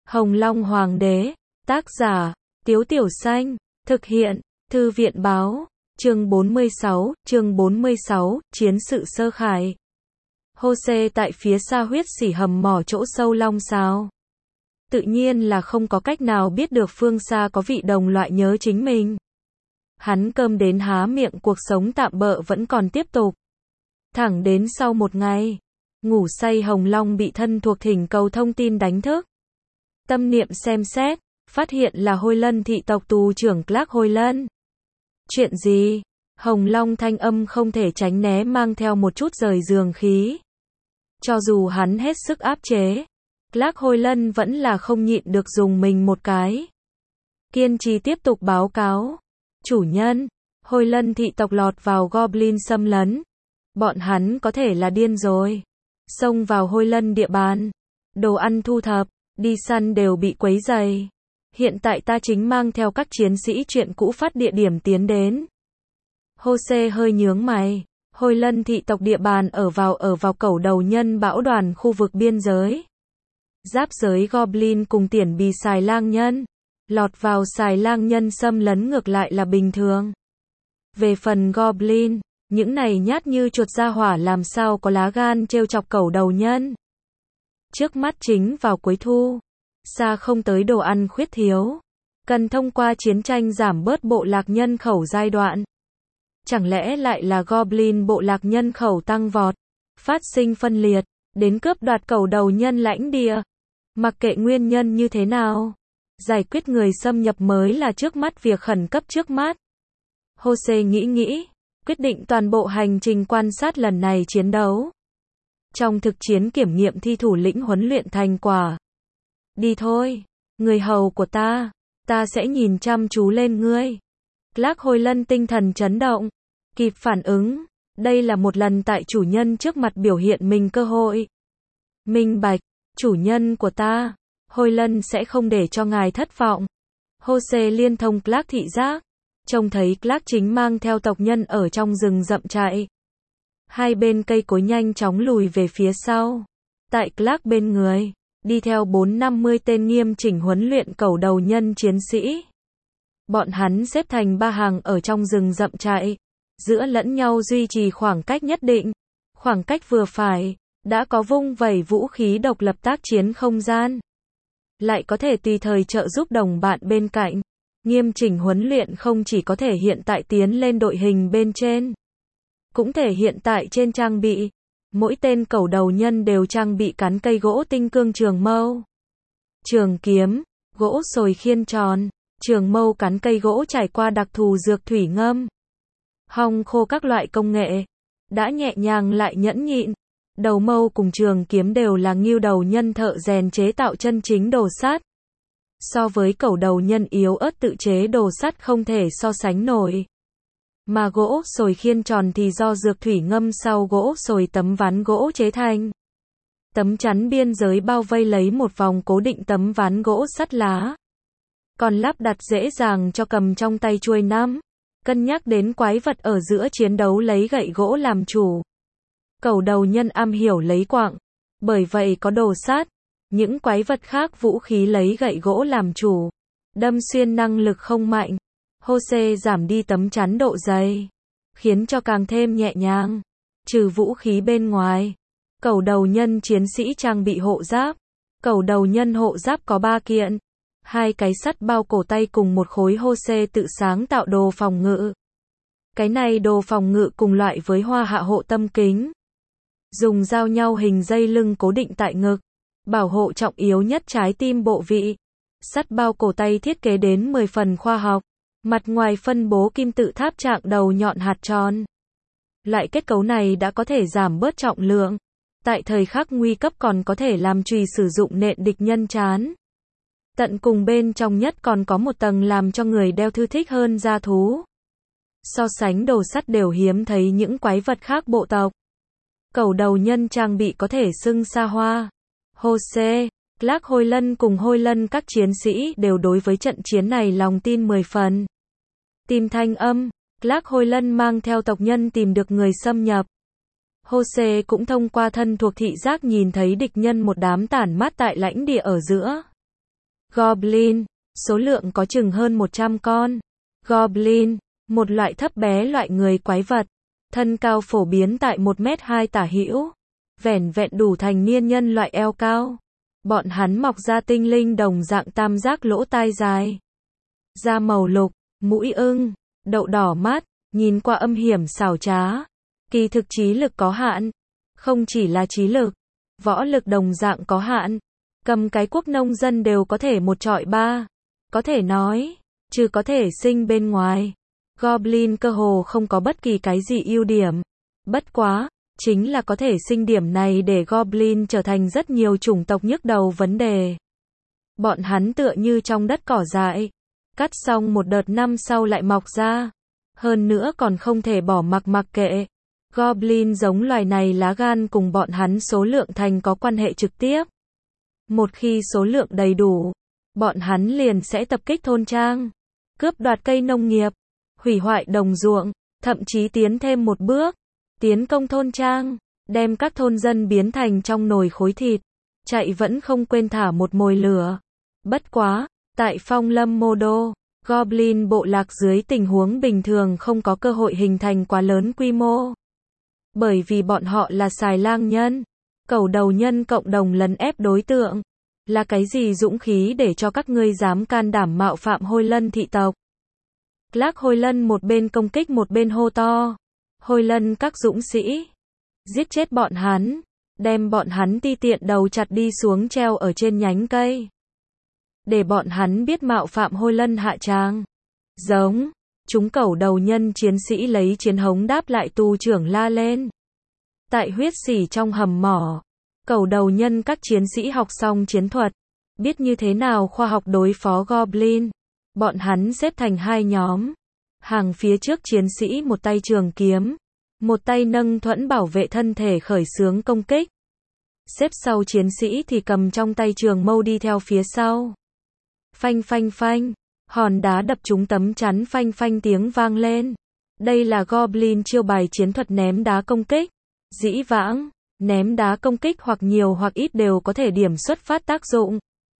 Hồng Long Hoàng đế, tác giả, Tiếu Tiểu Xanh, thực hiện, Thư viện báo, chương 46, chiến sự sơ khải. Hô-xê tại phía xa huyết sỉ hầm mỏ chỗ sâu long sao. Tự nhiên là không có cách nào biết được phương xa có vị đồng loại nhớ chính mình. Hắn cơm đến há miệng, cuộc sống tạm bợ vẫn còn tiếp tục. Thẳng đến sau một ngày, ngủ say Hồng Long bị thân thuộc thỉnh cầu thông tin đánh thức. Tâm niệm xem xét, phát hiện là Hôi Lân thị tộc tù trưởng Clark Hôi Lân. Chuyện gì? Hồng Long thanh âm không thể tránh né mang theo một chút rời giường khí. Cho dù hắn hết sức áp chế, Clark Hôi Lân vẫn là không nhịn được dùng mình một cái. Kiên trì tiếp tục báo cáo. Chủ nhân, Hôi Lân thị tộc lọt vào Goblin xâm lấn. Bọn hắn có thể là điên rồi. Xông vào Hôi Lân địa bàn. Đồ ăn thu thập, đi săn đều bị quấy rầy. Hiện tại ta chính mang theo các chiến sĩ chuyện cũ phát địa điểm tiến đến. Hô-xê hơi nhướng mày. Hôi Lân thị tộc địa bàn ở vào cẩu đầu nhân bão đoàn khu vực biên giới. Giáp giới Goblin cùng tiền bì xài lang nhân. Lọt vào xài lang nhân xâm lấn ngược lại là bình thường. Về phần Goblin, những này nhát như chuột ra hỏa làm sao có lá gan trêu chọc cẩu đầu nhân. Trước mắt chính vào cuối thu, xa không tới đồ ăn khuyết thiếu, cần thông qua chiến tranh giảm bớt bộ lạc nhân khẩu giai đoạn. Chẳng lẽ lại là Goblin bộ lạc nhân khẩu tăng vọt, phát sinh phân liệt, đến cướp đoạt cẩu đầu nhân lãnh địa. Mặc kệ nguyên nhân như thế nào, giải quyết người xâm nhập mới là trước mắt việc khẩn cấp trước mắt. Hô-xê nghĩ, quyết định toàn bộ hành trình quan sát lần này chiến đấu. Trong thực chiến kiểm nghiệm thi thủ lĩnh huấn luyện thành quả. Đi thôi, người hầu của ta sẽ nhìn chăm chú lên ngươi. Clark Hôi Lân tinh thần chấn động, kịp phản ứng, đây là một lần tại chủ nhân trước mặt biểu hiện mình cơ hội. Minh bạch, chủ nhân của ta, Hôi Lân sẽ không để cho ngài thất vọng. Hô-xê liên thông Clark thị giác, trông thấy Clark chính mang theo tộc nhân ở trong rừng rậm chạy. Hai bên cây cối nhanh chóng lùi về phía sau. Tại Clark bên người, đi theo 450 tên nghiêm chỉnh huấn luyện cẩu đầu nhân chiến sĩ. Bọn hắn xếp thành ba hàng ở trong rừng rậm chạy, giữa lẫn nhau duy trì khoảng cách nhất định, khoảng cách vừa phải, đã có vung vẩy vũ khí độc lập tác chiến không gian. Lại có thể tùy thời trợ giúp đồng bạn bên cạnh. Nghiêm chỉnh huấn luyện không chỉ có thể hiện tại tiến lên đội hình bên trên, cũng thể hiện tại trên trang bị. Mỗi tên cẩu đầu nhân đều trang bị cán cây gỗ tinh cương trường mâu, trường kiếm, gỗ sồi khiên tròn, trường mâu cán cây gỗ trải qua đặc thù dược thủy ngâm, hong khô các loại công nghệ, đã nhẹ nhàng lại nhẫn nhịn. Đầu mâu cùng trường kiếm đều là ngưu đầu nhân thợ rèn chế tạo chân chính đồ sắt. So với cẩu đầu nhân yếu ớt tự chế đồ sắt không thể so sánh nổi. Mà gỗ sồi khiên tròn thì do dược thủy ngâm sau gỗ sồi tấm ván gỗ chế thành. Tấm chắn biên giới bao vây lấy một vòng cố định tấm ván gỗ sắt lá. Còn lắp đặt dễ dàng cho cầm trong tay chuôi nắm. Cân nhắc đến quái vật ở giữa chiến đấu lấy gậy gỗ làm chủ. Cẩu đầu nhân am hiểu lấy quặng, bởi vậy có đồ sắt. Những quái vật khác vũ khí lấy gậy gỗ làm chủ, đâm xuyên năng lực không mạnh. Hô-xê giảm đi tấm chắn độ dày, khiến cho càng thêm nhẹ nhàng. Trừ vũ khí bên ngoài, cẩu đầu nhân chiến sĩ trang bị hộ giáp. Cẩu đầu nhân hộ giáp có 3 kiện, 2 cái sắt bao cổ tay cùng một khối Hô-xê tự sáng tạo đồ phòng ngự. Cái này đồ phòng ngự cùng loại với hoa hạ hộ tâm kính, dùng giao nhau hình dây lưng cố định tại ngực, bảo hộ trọng yếu nhất trái tim bộ vị. Sắt bao cổ tay thiết kế đến 10 phần khoa học, mặt ngoài phân bố kim tự tháp trạng đầu nhọn hạt tròn. Loại kết cấu này đã có thể giảm bớt trọng lượng, tại thời khắc nguy cấp còn có thể làm chùy sử dụng nện địch nhân trán. Tận cùng bên trong nhất còn có một tầng làm cho người đeo thư thích hơn da thú. So sánh đồ sắt đều hiếm thấy những quái vật khác bộ tộc. Cẩu đầu nhân trang bị có thể xưng xa hoa. Hô-xê, Clark Hôi Lân cùng Hôi Lân các chiến sĩ đều đối với trận chiến này lòng tin 10 phần. Tìm thanh âm, Clark Hôi Lân mang theo tộc nhân tìm được người xâm nhập. Hô-xê cũng thông qua thân thuộc thị giác nhìn thấy địch nhân một đám tản mát tại lãnh địa ở giữa. Goblin, số lượng có chừng hơn 100 con. Goblin, một loại thấp bé loại người quái vật, thân cao phổ biến tại 1m2 tả hữu, vẻn vẹn đủ thành niên nhân loại eo cao. Bọn hắn mọc ra tinh linh đồng dạng tam giác lỗ tai dài, da màu lục, mũi ưng, đậu đỏ mắt, nhìn qua âm hiểm xảo trá. Kỳ thực trí lực có hạn, không chỉ là trí lực, võ lực đồng dạng có hạn. Cầm cái quốc nông dân đều có thể một trọi ba. Có thể nói, trừ có thể sinh bên ngoài, Goblin cơ hồ không có bất kỳ cái gì ưu điểm. Bất quá, chính là có thể sinh điểm này để Goblin trở thành rất nhiều chủng tộc nhức đầu vấn đề. Bọn hắn tựa như trong đất cỏ dại, cắt xong một đợt năm sau lại mọc ra. Hơn nữa còn không thể bỏ mặc kệ. Goblin giống loài này lá gan cùng bọn hắn số lượng thành có quan hệ trực tiếp. Một khi số lượng đầy đủ, bọn hắn liền sẽ tập kích thôn trang, cướp đoạt cây nông nghiệp, hủy hoại đồng ruộng, thậm chí tiến thêm một bước, tiến công thôn trang, đem các thôn dân biến thành trong nồi khối thịt, chạy vẫn không quên thả một mồi lửa. Bất quá, tại Phong Lâm Mô Đô, Goblin bộ lạc dưới tình huống bình thường không có cơ hội hình thành quá lớn quy mô. Bởi vì bọn họ là xài lang nhân, cẩu đầu nhân cộng đồng lấn ép đối tượng. Là cái gì dũng khí để cho các ngươi dám can đảm mạo phạm Hôi Lân thị tộc? Clark Hôi Lân một bên công kích một bên hô to. Hôi Lân các dũng sĩ, giết chết bọn hắn, đem bọn hắn ti tiện đầu chặt đi xuống treo ở trên nhánh cây. Để bọn hắn biết mạo phạm Hôi Lân hạ tràng. Giống, chúng cẩu đầu nhân chiến sĩ lấy chiến hống đáp lại tù trưởng la lên. Tại huyết xỉ trong hầm mỏ, cẩu đầu nhân các chiến sĩ học xong chiến thuật, biết như thế nào khoa học đối phó Goblin. Bọn hắn xếp thành hai nhóm. Hàng phía trước chiến sĩ một tay trường kiếm, một tay nâng thuẫn bảo vệ thân thể khởi xướng công kích. Xếp sau chiến sĩ thì cầm trong tay trường mâu đi theo phía sau. Phanh phanh phanh, hòn đá đập trúng tấm chắn, phanh phanh tiếng vang lên. Đây là Goblin chiêu bài chiến thuật ném đá công kích. Dĩ vãng, ném đá công kích hoặc nhiều hoặc ít đều có thể điểm xuất phát tác dụng.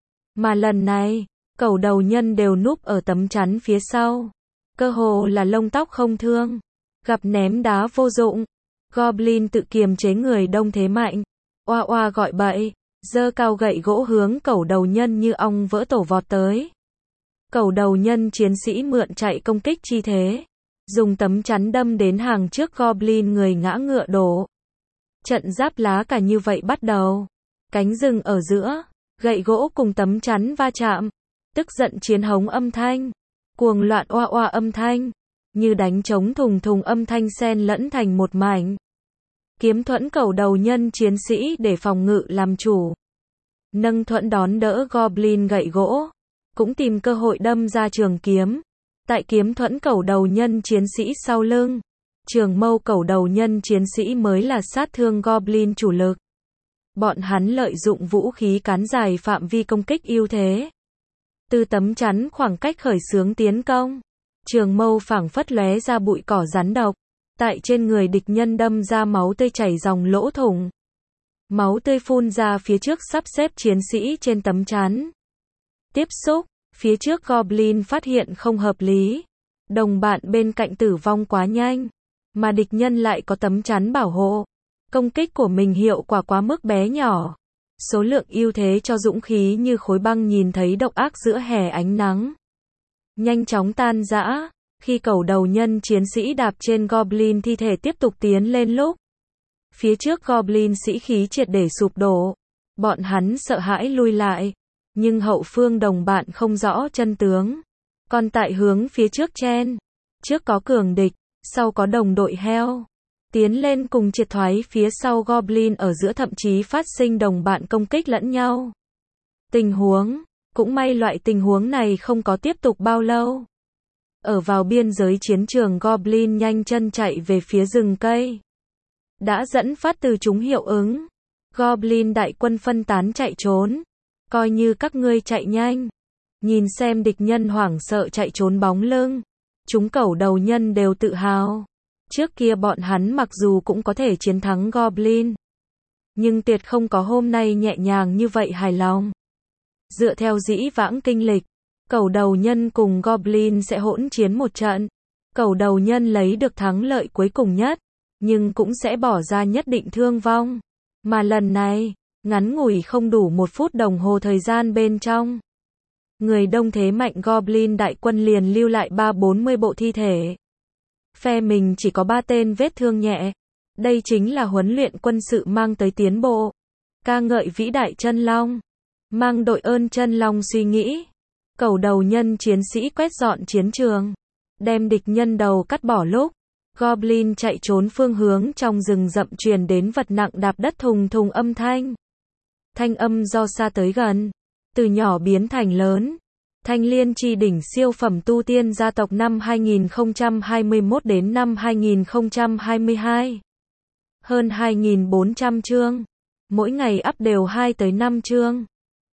Mà lần này, cẩu đầu nhân đều núp ở tấm chắn phía sau. Cơ hồ là lông tóc không thương. Gặp ném đá vô dụng, Goblin tự kiềm chế người đông thế mạnh. Oa oa gọi bậy, giơ cao gậy gỗ hướng cẩu đầu nhân như ong vỡ tổ vọt tới. Cẩu đầu nhân chiến sĩ mượn chạy công kích chi thế, dùng tấm chắn đâm đến hàng trước Goblin, người ngã ngựa đổ. Trận giáp lá cả như vậy bắt đầu. Cánh rừng ở giữa, gậy gỗ cùng tấm chắn va chạm, tức giận chiến hống âm thanh, cuồng loạn oa oa âm thanh, như đánh trống thùng thùng âm thanh xen lẫn thành một mảnh. Kiếm thuẫn cẩu đầu nhân chiến sĩ để phòng ngự làm chủ. Nâng thuẫn đón đỡ Goblin gậy gỗ, cũng tìm cơ hội đâm ra trường kiếm. Tại kiếm thuẫn cẩu đầu nhân chiến sĩ sau lưng, trường mâu cẩu đầu nhân chiến sĩ mới là sát thương Goblin chủ lực. Bọn hắn lợi dụng vũ khí cán dài phạm vi công kích ưu thế. Từ tấm chắn khoảng cách khởi xướng tiến công. Trường mâu phảng phất lóe ra bụi cỏ rắn độc. Tại trên người địch nhân đâm ra máu tươi chảy dòng lỗ thủng. Máu tươi phun ra phía trước sắp xếp chiến sĩ trên tấm chắn. Tiếp xúc, phía trước Goblin phát hiện không hợp lý. Đồng bạn bên cạnh tử vong quá nhanh. Mà địch nhân lại có tấm chắn bảo hộ. Công kích của mình hiệu quả quá mức bé nhỏ. Số lượng ưu thế cho dũng khí như khối băng nhìn thấy độc ác giữa hè ánh nắng. Nhanh chóng tan rã, khi cẩu đầu nhân chiến sĩ đạp trên Goblin thi thể tiếp tục tiến lên lúc. Phía trước Goblin sĩ khí triệt để sụp đổ. Bọn hắn sợ hãi lui lại. Nhưng hậu phương đồng bạn không rõ chân tướng. Còn tại hướng phía trước chen. Trước có cường địch, sau có đồng đội heo. Tiến lên cùng triệt thoái phía sau Goblin ở giữa, thậm chí phát sinh đồng bạn công kích lẫn nhau. Tình huống, cũng may loại tình huống này không có tiếp tục bao lâu. Ở vào biên giới chiến trường, Goblin nhanh chân chạy về phía rừng cây. Đã dẫn phát từ chúng hiệu ứng. Goblin đại quân phân tán chạy trốn. Coi như các ngươi chạy nhanh. Nhìn xem địch nhân hoảng sợ chạy trốn bóng lưng. Chúng cẩu đầu nhân đều tự hào. Trước kia bọn hắn mặc dù cũng có thể chiến thắng Goblin, nhưng tuyệt không có hôm nay nhẹ nhàng như vậy hài lòng. Dựa theo dĩ vãng kinh lịch, cẩu đầu nhân cùng Goblin sẽ hỗn chiến một trận. Cẩu đầu nhân lấy được thắng lợi cuối cùng nhất, nhưng cũng sẽ bỏ ra nhất định thương vong. Mà lần này, ngắn ngủi không đủ 1 phút đồng hồ thời gian bên trong. Người đông thế mạnh Goblin đại quân liền lưu lại 30-40 bộ thi thể. Phe mình chỉ có 3 tên vết thương nhẹ. Đây chính là huấn luyện quân sự mang tới tiến bộ. Ca ngợi vĩ đại chân long. Mang đội ơn chân long suy nghĩ. Cẩu đầu nhân chiến sĩ quét dọn chiến trường. Đem địch nhân đầu cắt bỏ lúc. Goblin chạy trốn phương hướng trong rừng rậm truyền đến vật nặng đạp đất thùng thùng âm thanh. Thanh âm do xa tới gần. Từ nhỏ biến thành lớn. Thanh Liên Chi đỉnh siêu phẩm tu tiên gia tộc năm 2021 đến năm 2022. Hơn 2.400 chương. Mỗi ngày up đều 2 tới 5 chương.